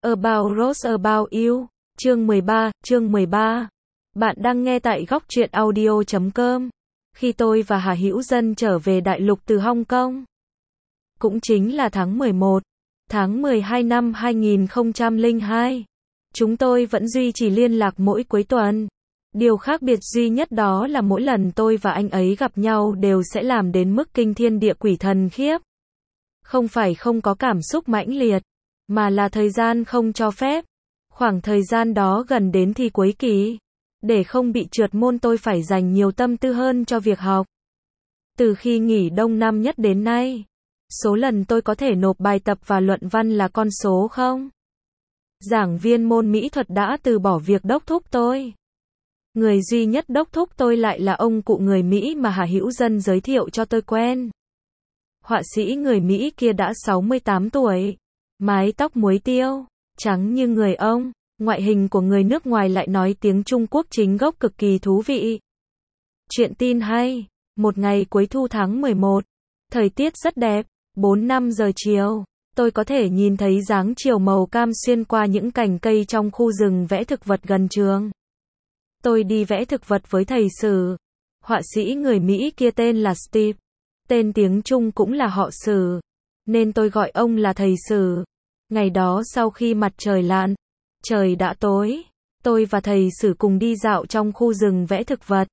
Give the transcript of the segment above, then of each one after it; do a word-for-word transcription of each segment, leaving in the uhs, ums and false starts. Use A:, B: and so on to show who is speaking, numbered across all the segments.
A: About Rose About You, chương mười ba, chương mười ba. Bạn đang nghe tại góc truyện audio chấm com. Khi tôi và Hà Hữu Dân trở về đại lục từ Hong Kong, cũng chính là tháng mười một, tháng mười hai năm hai nghìn không trăm lẻ hai, chúng tôi vẫn duy trì liên lạc mỗi cuối tuần. Điều khác biệt duy nhất đó là mỗi lần tôi và anh ấy gặp nhau đều sẽ làm đến mức kinh thiên địa quỷ thần khiếp. Không phải không có cảm xúc mãnh liệt, mà là thời gian không cho phép. Khoảng thời gian đó gần đến thi cuối kỳ. Để không bị trượt môn tôi phải dành nhiều tâm tư hơn cho việc học. Từ khi nghỉ đông năm nhất đến nay, số lần tôi có thể nộp bài tập và luận văn là con số không. Giảng viên môn mỹ thuật đã từ bỏ việc đốc thúc tôi. Người duy nhất đốc thúc tôi lại là ông cụ người Mỹ mà Hà Hữu Dân giới thiệu cho tôi quen. Họa sĩ người Mỹ kia đã sáu mươi tám tuổi, mái tóc muối tiêu, trắng như người ông, ngoại hình của người nước ngoài lại nói tiếng Trung Quốc chính gốc cực kỳ thú vị. Chuyện tin hay, một ngày cuối thu tháng mười một, thời tiết rất đẹp, bốn năm giờ chiều, tôi có thể nhìn thấy dáng chiều màu cam xuyên qua những cành cây trong khu rừng vẽ thực vật gần trường. Tôi đi vẽ thực vật với thầy Sử, họa sĩ người Mỹ kia tên là Steve. Tên tiếng Trung cũng là họ Sử, nên tôi gọi ông là thầy Sử. Ngày đó sau khi mặt trời lặn, trời đã tối, tôi và thầy Sử cùng đi dạo trong khu rừng vẽ thực vật.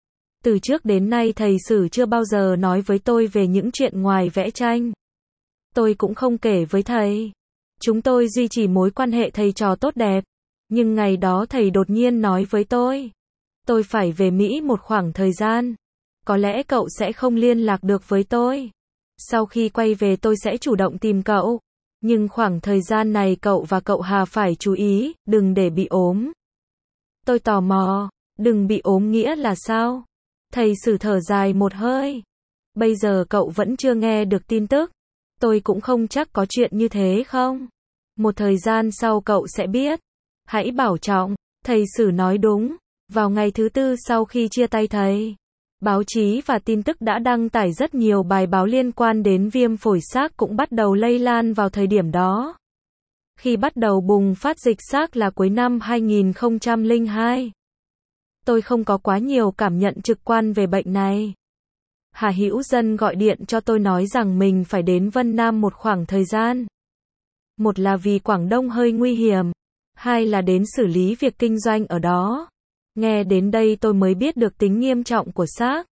A: Từ trước đến nay thầy Sử chưa bao giờ nói với tôi về những chuyện ngoài vẽ tranh. Tôi cũng không kể với thầy. Chúng tôi duy trì mối quan hệ thầy trò tốt đẹp. Nhưng ngày đó thầy đột nhiên nói với tôi, tôi phải về Mỹ một khoảng thời gian. Có lẽ cậu sẽ không liên lạc được với tôi. Sau khi quay về tôi sẽ chủ động tìm cậu. Nhưng khoảng thời gian này cậu và cậu Hà phải chú ý, đừng để bị ốm. Tôi tò mò, đừng bị ốm nghĩa là sao? Thầy Sử thở dài một hơi. Bây giờ cậu vẫn chưa nghe được tin tức. Tôi cũng không chắc có chuyện như thế không? Một thời gian sau cậu sẽ biết. Hãy bảo trọng, thầy Sử nói đúng. Vào ngày thứ tư sau khi chia tay thầy, báo chí và tin tức đã đăng tải rất nhiều bài báo liên quan đến viêm phổi xác cũng bắt đầu lây lan vào thời điểm đó. Khi bắt đầu bùng phát dịch xác là cuối năm hai nghìn không trăm lẻ hai. Tôi không có quá nhiều cảm nhận trực quan về bệnh này. Hà Hữu Dân gọi điện cho tôi nói rằng mình phải đến Vân Nam một khoảng thời gian. Một là vì Quảng Đông hơi nguy hiểm, hai là đến xử lý việc kinh doanh ở đó. Nghe đến đây tôi mới biết được tính nghiêm trọng của xác.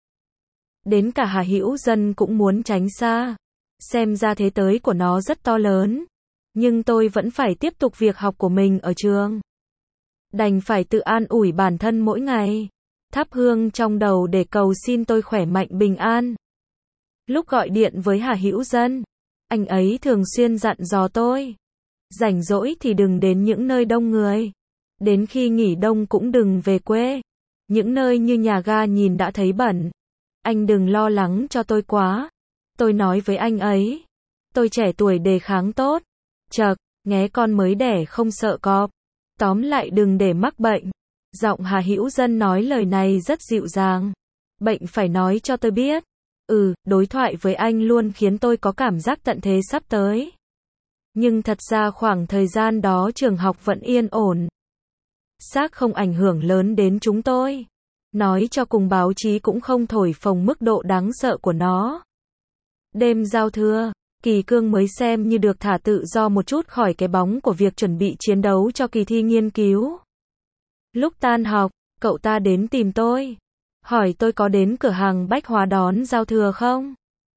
A: Đến cả Hà Hữu Dân cũng muốn tránh xa. Xem ra thế tới của nó rất to lớn. Nhưng tôi vẫn phải tiếp tục việc học của mình ở trường. Đành phải tự an ủi bản thân mỗi ngày. Thắp hương trong đầu để cầu xin tôi khỏe mạnh bình an. Lúc gọi điện với Hà Hữu Dân, anh ấy thường xuyên dặn dò tôi. Rảnh rỗi thì đừng đến những nơi đông người. Đến khi nghỉ đông cũng đừng về quê. Những nơi như nhà ga nhìn đã thấy bẩn. Anh đừng lo lắng cho tôi quá. Tôi nói với anh ấy. Tôi trẻ tuổi đề kháng tốt. Chậc, nghé con mới đẻ không sợ cọp. Tóm lại đừng để mắc bệnh. Giọng Hà Hữu Dân nói lời này rất dịu dàng. Bệnh phải nói cho tôi biết. Ừ, đối thoại với anh luôn khiến tôi có cảm giác tận thế sắp tới. Nhưng thật ra khoảng thời gian đó trường học vẫn yên ổn. Xác không ảnh hưởng lớn đến chúng tôi. Nói cho cùng báo chí cũng không thổi phồng mức độ đáng sợ của nó. Đêm giao thừa, Kỳ Cương mới xem như được thả tự do một chút khỏi cái bóng của việc chuẩn bị chiến đấu cho kỳ thi nghiên cứu. Lúc tan học, cậu ta đến tìm tôi. Hỏi tôi có đến cửa hàng bách hóa đón giao thừa không?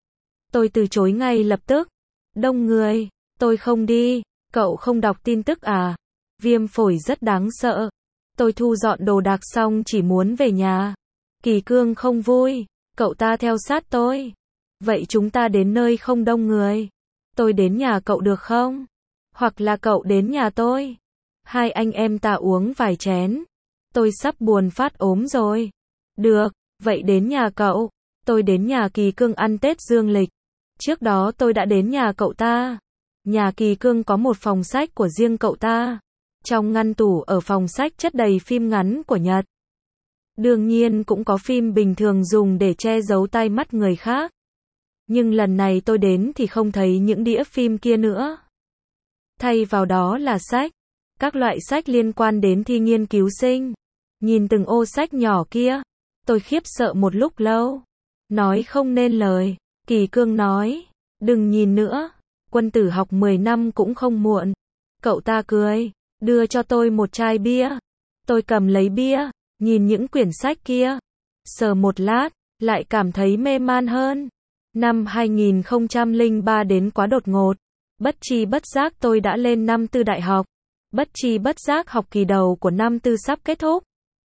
A: Tôi từ chối ngay lập tức. Đông người, tôi không đi. Cậu không đọc tin tức à? Viêm phổi rất đáng sợ. Tôi thu dọn đồ đạc xong chỉ muốn về nhà. Kỳ Cương không vui. Cậu ta theo sát tôi. Vậy chúng ta đến nơi không đông người. Tôi đến nhà cậu được không? Hoặc là cậu đến nhà tôi. Hai anh em ta uống vài chén. Tôi sắp buồn phát ốm rồi. Được, vậy đến nhà cậu. Tôi đến nhà Kỳ Cương ăn Tết dương lịch. Trước đó tôi đã đến nhà cậu ta. Nhà Kỳ Cương có một phòng sách của riêng cậu ta. Trong ngăn tủ ở phòng sách chất đầy phim ngắn của Nhật. Đương nhiên cũng có phim bình thường dùng để che giấu tai mắt người khác. Nhưng lần này tôi đến thì không thấy những đĩa phim kia nữa. Thay vào đó là sách. Các loại sách liên quan đến thi nghiên cứu sinh. Nhìn từng ô sách nhỏ kia, tôi khiếp sợ một lúc lâu. Nói không nên lời. Kỳ Cương nói, đừng nhìn nữa. Quân tử học mười năm cũng không muộn. Cậu ta cười, đưa cho tôi một chai bia. Tôi cầm lấy bia, nhìn những quyển sách kia. Sờ một lát, lại cảm thấy mê man hơn. Năm hai nghìn không trăm lẻ ba đến quá đột ngột. Bất tri bất giác tôi đã lên năm tư đại học. Bất tri bất giác học kỳ đầu của năm tư sắp kết thúc.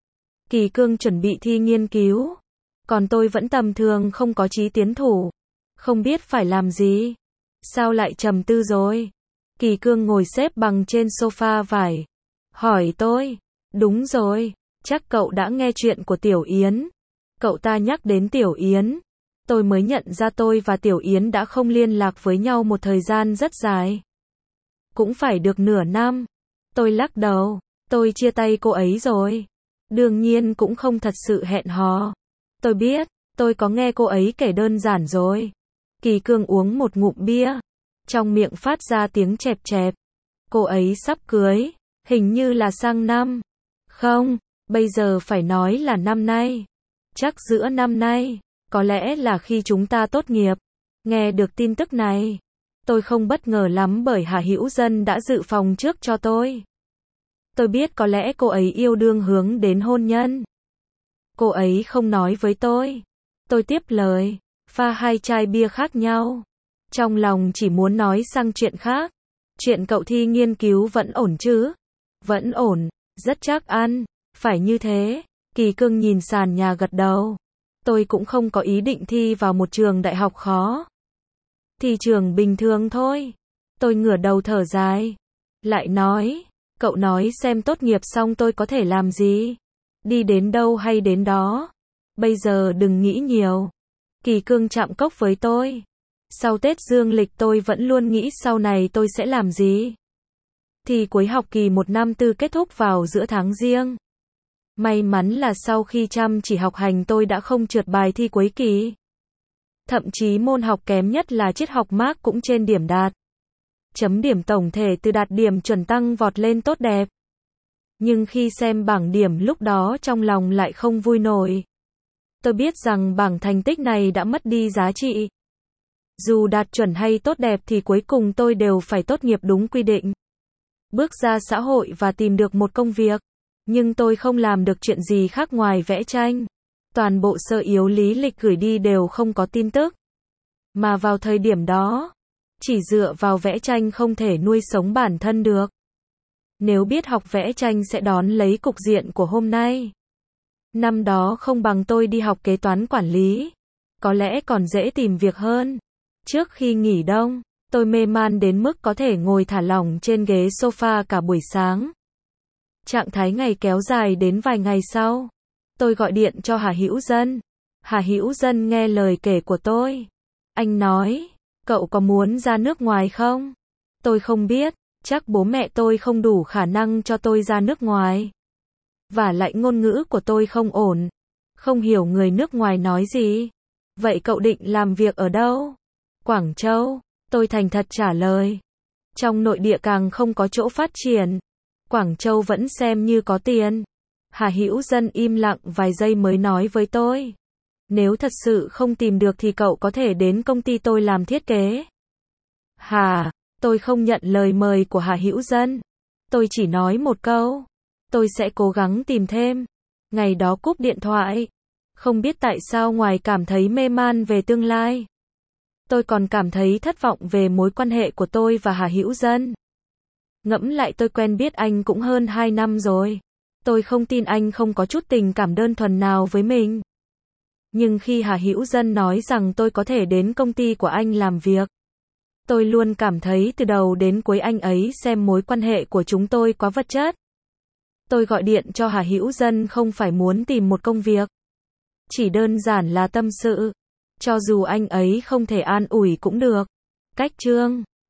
A: Kỳ Cương chuẩn bị thi nghiên cứu. Còn tôi vẫn tầm thường không có chí tiến thủ. Không biết phải làm gì. Sao lại trầm tư rồi? Kỳ Cương ngồi xếp bằng trên sofa vải. Hỏi tôi. Đúng rồi. Chắc cậu đã nghe chuyện của Tiểu Yến. Cậu ta nhắc đến Tiểu Yến. Tôi mới nhận ra tôi và Tiểu Yến đã không liên lạc với nhau một thời gian rất dài. Cũng phải được nửa năm. Tôi lắc đầu. Tôi chia tay cô ấy rồi. Đương nhiên cũng không thật sự hẹn hò. Tôi biết. Tôi có nghe cô ấy kể đơn giản rồi. Kỳ Cương uống một ngụm bia. Trong miệng phát ra tiếng chẹp chẹp. Cô ấy sắp cưới. Hình như là sang năm. Không, bây giờ phải nói là năm nay. Chắc giữa năm nay. Có lẽ là khi chúng ta tốt nghiệp. Nghe được tin tức này, tôi không bất ngờ lắm bởi Hà Hữu Dân đã dự phòng trước cho tôi. Tôi biết có lẽ cô ấy yêu đương hướng đến hôn nhân. Cô ấy không nói với tôi. Tôi tiếp lời, pha hai chai bia khác nhau. Trong lòng chỉ muốn nói sang chuyện khác. Chuyện cậu thi nghiên cứu vẫn ổn chứ? Vẫn ổn, rất chắc ăn. Phải như thế. Kỳ Cương nhìn sàn nhà gật đầu. Tôi cũng không có ý định thi vào một trường đại học khó. Thi trường bình thường thôi. Tôi ngửa đầu thở dài. Lại nói, cậu nói xem tốt nghiệp xong tôi có thể làm gì? Đi đến đâu hay đến đó? Bây giờ đừng nghĩ nhiều. Kỳ Cương chạm cốc với tôi. Sau Tết dương lịch tôi vẫn luôn nghĩ sau này tôi sẽ làm gì. Thì cuối học kỳ một năm tư kết thúc vào giữa tháng Giêng. May mắn là sau khi chăm chỉ học hành tôi đã không trượt bài thi cuối kỳ. Thậm chí môn học kém nhất là triết học Mác cũng trên điểm đạt. Chấm điểm tổng thể từ đạt điểm chuẩn tăng vọt lên tốt đẹp. Nhưng khi xem bảng điểm lúc đó trong lòng lại không vui nổi. Tôi biết rằng bảng thành tích này đã mất đi giá trị. Dù đạt chuẩn hay tốt đẹp thì cuối cùng tôi đều phải tốt nghiệp đúng quy định. Bước ra xã hội và tìm được một công việc. Nhưng tôi không làm được chuyện gì khác ngoài vẽ tranh. Toàn bộ sơ yếu lý lịch gửi đi đều không có tin tức. Mà vào thời điểm đó, chỉ dựa vào vẽ tranh không thể nuôi sống bản thân được. Nếu biết học vẽ tranh sẽ đón lấy cục diện của hôm nay. Năm đó không bằng tôi đi học kế toán quản lý. Có lẽ còn dễ tìm việc hơn. Trước khi nghỉ đông, tôi mê man đến mức có thể ngồi thả lỏng trên ghế sofa cả buổi sáng. Trạng thái ngày kéo dài đến vài ngày sau. Tôi gọi điện cho Hà Hữu Dân. Hà Hữu Dân nghe lời kể của tôi. Anh nói, cậu có muốn ra nước ngoài không? Tôi không biết, chắc bố mẹ tôi không đủ khả năng cho tôi ra nước ngoài. Và lại ngôn ngữ của tôi không ổn. Không hiểu người nước ngoài nói gì. Vậy cậu định làm việc ở đâu? Quảng Châu, tôi thành thật trả lời. Trong nội địa càng không có chỗ phát triển. Quảng Châu vẫn xem như có tiền. Hà Hữu Dân im lặng vài giây mới nói với tôi. Nếu thật sự không tìm được thì cậu có thể đến công ty tôi làm thiết kế. Hà, tôi không nhận lời mời của Hà Hữu Dân. Tôi chỉ nói một câu. Tôi sẽ cố gắng tìm thêm. Ngày đó cúp điện thoại. Không biết tại sao ngoài cảm thấy mê man về tương lai. Tôi còn cảm thấy thất vọng về mối quan hệ của tôi và Hà Hữu Dân. Ngẫm lại tôi quen biết anh cũng hơn hai năm rồi. Tôi không tin anh không có chút tình cảm đơn thuần nào với mình. Nhưng khi Hà Hữu Dân nói rằng tôi có thể đến công ty của anh làm việc. Tôi luôn cảm thấy từ đầu đến cuối anh ấy xem mối quan hệ của chúng tôi quá vật chất. Tôi gọi điện cho Hà Hữu Dân không phải muốn tìm một công việc. Chỉ đơn giản là tâm sự. Cho dù anh ấy không thể an ủi cũng được. Cách chương